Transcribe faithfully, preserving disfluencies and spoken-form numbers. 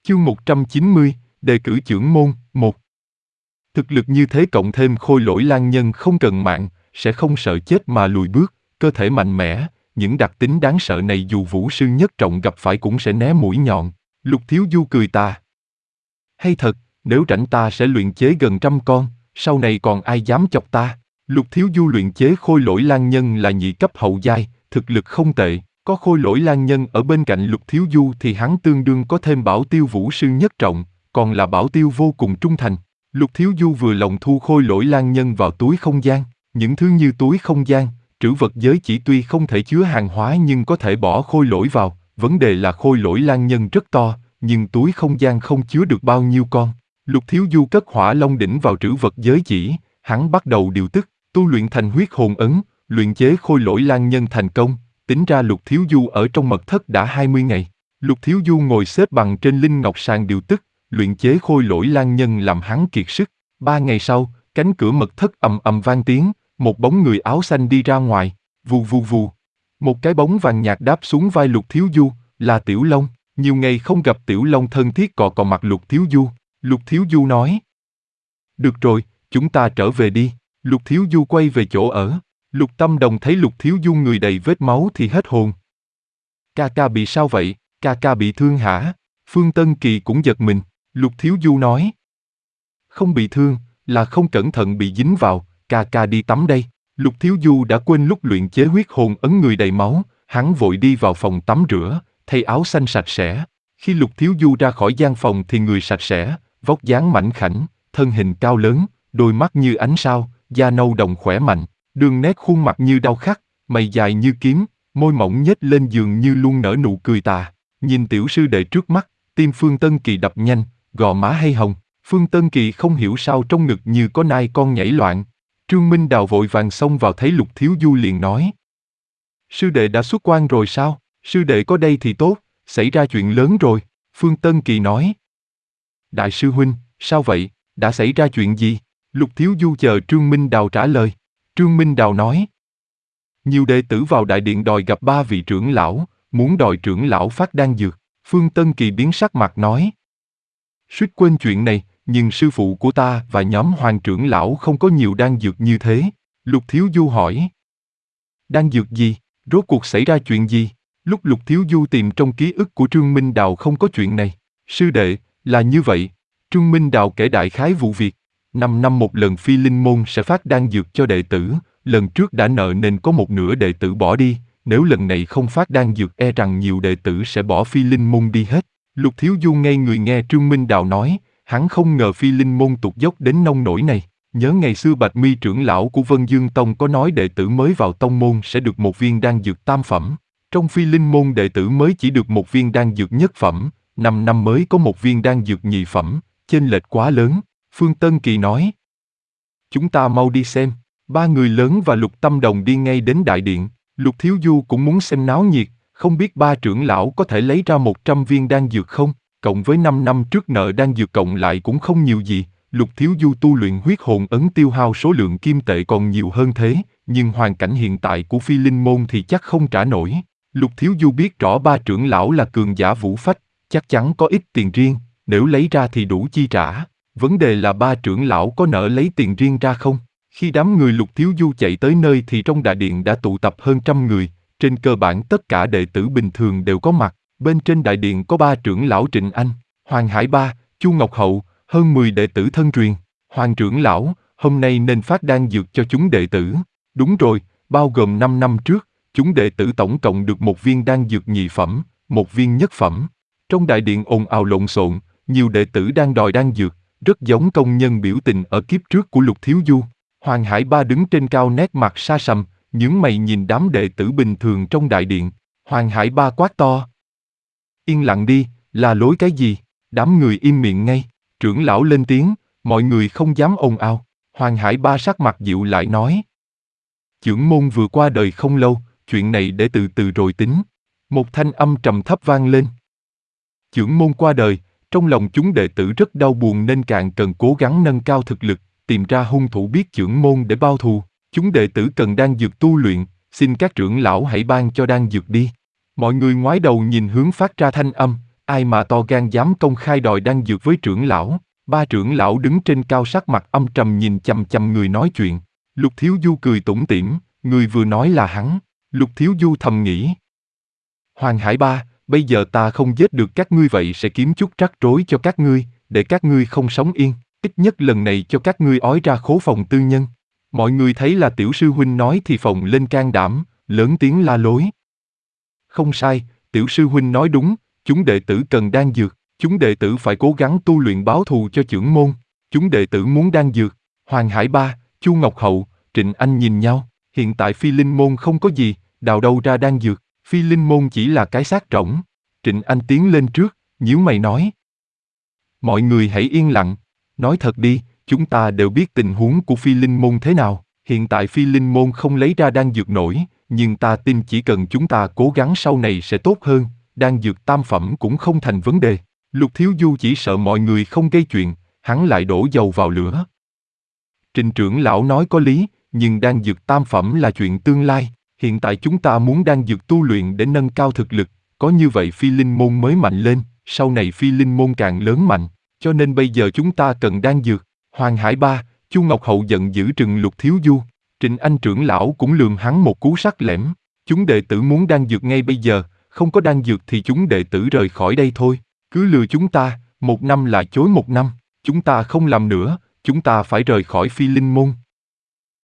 Chương một trăm chín mươi, đề cử chưởng môn, một. Thực lực như thế cộng thêm khôi lỗi lang nhân không cần mạng, sẽ không sợ chết mà lùi bước, cơ thể mạnh mẽ, những đặc tính đáng sợ này dù vũ sư nhất trọng gặp phải cũng sẽ né mũi nhọn. Lục Thiếu Du cười tà. Hay thật, nếu rảnh ta sẽ luyện chế gần trăm con, sau này còn ai dám chọc ta. Lục Thiếu Du luyện chế khôi lỗi lang nhân là nhị cấp hậu giai, thực lực không tệ. Có khôi lỗi lang nhân ở bên cạnh Lục Thiếu Du thì hắn tương đương có thêm bảo tiêu vũ sư nhất trọng, còn là bảo tiêu vô cùng trung thành. Lục Thiếu Du vừa lòng thu khôi lỗi lang nhân vào túi không gian. Những thứ như túi không gian, trữ vật giới chỉ tuy không thể chứa hàng hóa nhưng có thể bỏ khôi lỗi vào. Vấn đề là khôi lỗi lang nhân rất to, nhưng túi không gian không chứa được bao nhiêu con. Lục Thiếu Du cất hỏa long đỉnh vào trữ vật giới chỉ, hắn bắt đầu điều tức, tu luyện thành huyết hồn ấn, luyện chế khôi lỗi lang nhân thành công. Tính ra Lục Thiếu Du ở trong mật thất đã hai mươi ngày. Lục Thiếu Du ngồi xếp bằng trên linh ngọc sàn điều tức, luyện chế khôi lỗi lang nhân làm hắn kiệt sức. Ba ngày sau, cánh cửa mật thất ầm ầm vang tiếng, một bóng người áo xanh đi ra ngoài, vù vù vù. Một cái bóng vàng nhạt đáp xuống vai Lục Thiếu Du, là Tiểu Long. Nhiều ngày không gặp Tiểu Long thân thiết cọ cọ mặt Lục Thiếu Du. Lục Thiếu Du nói: Được rồi, chúng ta trở về đi. Lục Thiếu Du quay về chỗ ở. Lục Tâm Đồng thấy Lục Thiếu Du người đầy vết máu thì hết hồn. Ca ca bị sao vậy? Ca ca bị thương hả? Phương Tân Kỳ cũng giật mình. Lục Thiếu Du nói: Không bị thương, là không cẩn thận bị dính vào, ca ca đi tắm đây. Lục Thiếu Du đã quên lúc luyện chế huyết hồn ấn người đầy máu, hắn vội đi vào phòng tắm rửa, thay áo xanh sạch sẽ. Khi Lục Thiếu Du ra khỏi gian phòng thì người sạch sẽ, vóc dáng mảnh khảnh, thân hình cao lớn, đôi mắt như ánh sao, da nâu đồng khỏe mạnh. Đường nét khuôn mặt như đao khắc, mày dài như kiếm, môi mỏng nhếch lên giường như luôn nở nụ cười tà. Nhìn tiểu sư đệ trước mắt, tim Phương Tân Kỳ đập nhanh, gò má hay hồng. Phương Tân Kỳ không hiểu sao trong ngực như có nai con nhảy loạn. Trương Minh Đào vội vàng xông vào thấy Lục Thiếu Du liền nói: Sư đệ đã xuất quan rồi sao? Sư đệ có đây thì tốt, xảy ra chuyện lớn rồi. Phương Tân Kỳ nói: Đại sư huynh, sao vậy? Đã xảy ra chuyện gì? Lục Thiếu Du chờ Trương Minh Đào trả lời. Trương Minh Đào nói: Nhiều đệ tử vào đại điện đòi gặp ba vị trưởng lão, muốn đòi trưởng lão phát đan dược. Phương Tân Kỳ biến sắc mặt nói: Suýt quên chuyện này, nhưng sư phụ của ta và nhóm Hoàng trưởng lão không có nhiều đan dược như thế. Lục Thiếu Du hỏi: Đan dược gì? Rốt cuộc xảy ra chuyện gì? Lúc Lục Thiếu Du tìm trong ký ức của Trương Minh Đào không có chuyện này. Sư đệ, là như vậy. Trương Minh Đào kể đại khái vụ việc. Năm năm một lần Phi Linh môn sẽ phát đan dược cho đệ tử, lần trước đã nợ nên có một nửa đệ tử bỏ đi, nếu lần này không phát đan dược e rằng nhiều đệ tử sẽ bỏ Phi Linh môn đi hết. Lục Thiếu Du ngây người nghe Trương Minh Đào nói, hắn không ngờ Phi Linh môn tụt dốc đến nông nỗi này. Nhớ ngày xưa Bạch Mi trưởng lão của Vân Dương Tông có nói đệ tử mới vào tông môn sẽ được một viên đan dược tam phẩm. Trong Phi Linh môn đệ tử mới chỉ được một viên đan dược nhất phẩm, năm năm mới có một viên đan dược nhị phẩm, chênh lệch quá lớn. Phương Tân Kỳ nói: Chúng ta mau đi xem. Ba người lớn và Lục Tâm Đồng đi ngay đến đại điện. Lục Thiếu Du cũng muốn xem náo nhiệt, không biết ba trưởng lão có thể lấy ra một trăm viên đan dược không, cộng với năm năm trước nợ đan dược cộng lại cũng không nhiều gì. Lục Thiếu Du tu luyện huyết hồn ấn tiêu hao số lượng kim tệ còn nhiều hơn thế, nhưng hoàn cảnh hiện tại của Phi Linh môn thì chắc không trả nổi. Lục Thiếu Du biết rõ ba trưởng lão là cường giả vũ phách, chắc chắn có ít tiền riêng, nếu lấy ra thì đủ chi trả. Vấn đề là ba trưởng lão có nỡ lấy tiền riêng ra không? Khi đám người Lục Thiếu Du chạy tới nơi thì trong đại điện đã tụ tập hơn trăm người, trên cơ bản tất cả đệ tử bình thường đều có mặt. Bên trên đại điện có ba trưởng lão Trịnh Anh, Hoàng Hải Ba, Chu Ngọc Hậu, hơn mười đệ tử thân truyền. Hoàng trưởng lão, hôm nay nên phát đan dược cho chúng đệ tử. Đúng rồi, bao gồm năm năm trước, chúng đệ tử tổng cộng được một viên đan dược nhị phẩm, một viên nhất phẩm. Trong đại điện ồn ào lộn xộn, nhiều đệ tử đang đòi đan dược, rất giống công nhân biểu tình ở kiếp trước của Lục Thiếu Du. Hoàng Hải Ba đứng trên cao nét mặt xa sầm, nhướng mày nhìn đám đệ tử bình thường trong đại điện. Hoàng Hải Ba quát to: Yên lặng đi, là lối cái gì? Đám người im miệng ngay. Trưởng lão lên tiếng, mọi người không dám ồn ào. Hoàng Hải Ba sắc mặt dịu lại nói: Chưởng môn vừa qua đời không lâu, chuyện này để từ từ rồi tính. Một thanh âm trầm thấp vang lên. Chưởng môn qua đời, trong lòng chúng đệ tử rất đau buồn nên càng cần cố gắng nâng cao thực lực, tìm ra hung thủ biết chưởng môn để báo thù. Chúng đệ tử cần đan dược tu luyện, xin các trưởng lão hãy ban cho đan dược đi. Mọi người ngoái đầu nhìn hướng phát ra thanh âm, ai mà to gan dám công khai đòi đan dược với trưởng lão. Ba trưởng lão đứng trên cao sắc mặt âm trầm nhìn chằm chằm người nói chuyện. Lục Thiếu Du cười tủm tỉm, người vừa nói là hắn. Lục Thiếu Du thầm nghĩ. Hoàng Hải Ba, bây giờ ta không giết được các ngươi vậy sẽ kiếm chút rắc rối cho các ngươi, để các ngươi không sống yên, ít nhất lần này cho các ngươi ói ra khố phòng tư nhân. Mọi người thấy là tiểu sư huynh nói thì phồng lên can đảm, lớn tiếng la lối. Không sai, tiểu sư huynh nói đúng, chúng đệ tử cần đan dược, chúng đệ tử phải cố gắng tu luyện báo thù cho chưởng môn, chúng đệ tử muốn đan dược. Hoàng Hải Ba, Chu Ngọc Hậu, Trịnh Anh nhìn nhau, hiện tại Phi Linh môn không có gì, đào đâu ra đan dược, Phi Linh môn chỉ là cái xác rỗng. Trịnh Anh tiến lên trước, nhíu mày nói. Mọi người hãy yên lặng, nói thật đi, chúng ta đều biết tình huống của Phi Linh môn thế nào, hiện tại Phi Linh môn không lấy ra đan dược nổi, nhưng ta tin chỉ cần chúng ta cố gắng sau này sẽ tốt hơn, đan dược tam phẩm cũng không thành vấn đề. Lục Thiếu Du chỉ sợ mọi người không gây chuyện, hắn lại đổ dầu vào lửa. Trình trưởng lão nói có lý, nhưng đan dược tam phẩm là chuyện tương lai, hiện tại chúng ta muốn đan dược tu luyện để nâng cao thực lực, có như vậy Phi Linh môn mới mạnh lên, sau này Phi Linh môn càng lớn mạnh, cho nên bây giờ chúng ta cần đan dược. Hoàng Hải Ba, Chu Ngọc Hậu giận dữ trừng Lục Thiếu Du, Trịnh Anh trưởng lão cũng lườm hắn một cú sắc lẻm, chúng đệ tử muốn đan dược ngay bây giờ, không có đan dược thì chúng đệ tử rời khỏi đây thôi, cứ lừa chúng ta, một năm lại chối một năm, chúng ta không làm nữa, chúng ta phải rời khỏi Phi Linh môn.